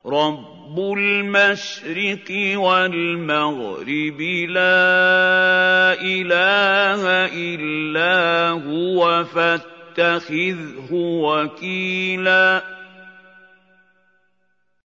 رَبُّ الْمَشْرِقِ وَالْمَغْرِبِ لَا إِلَٰهَ إِلَّا هُوَ فَاتَّخِذْهُ وَكِيلًا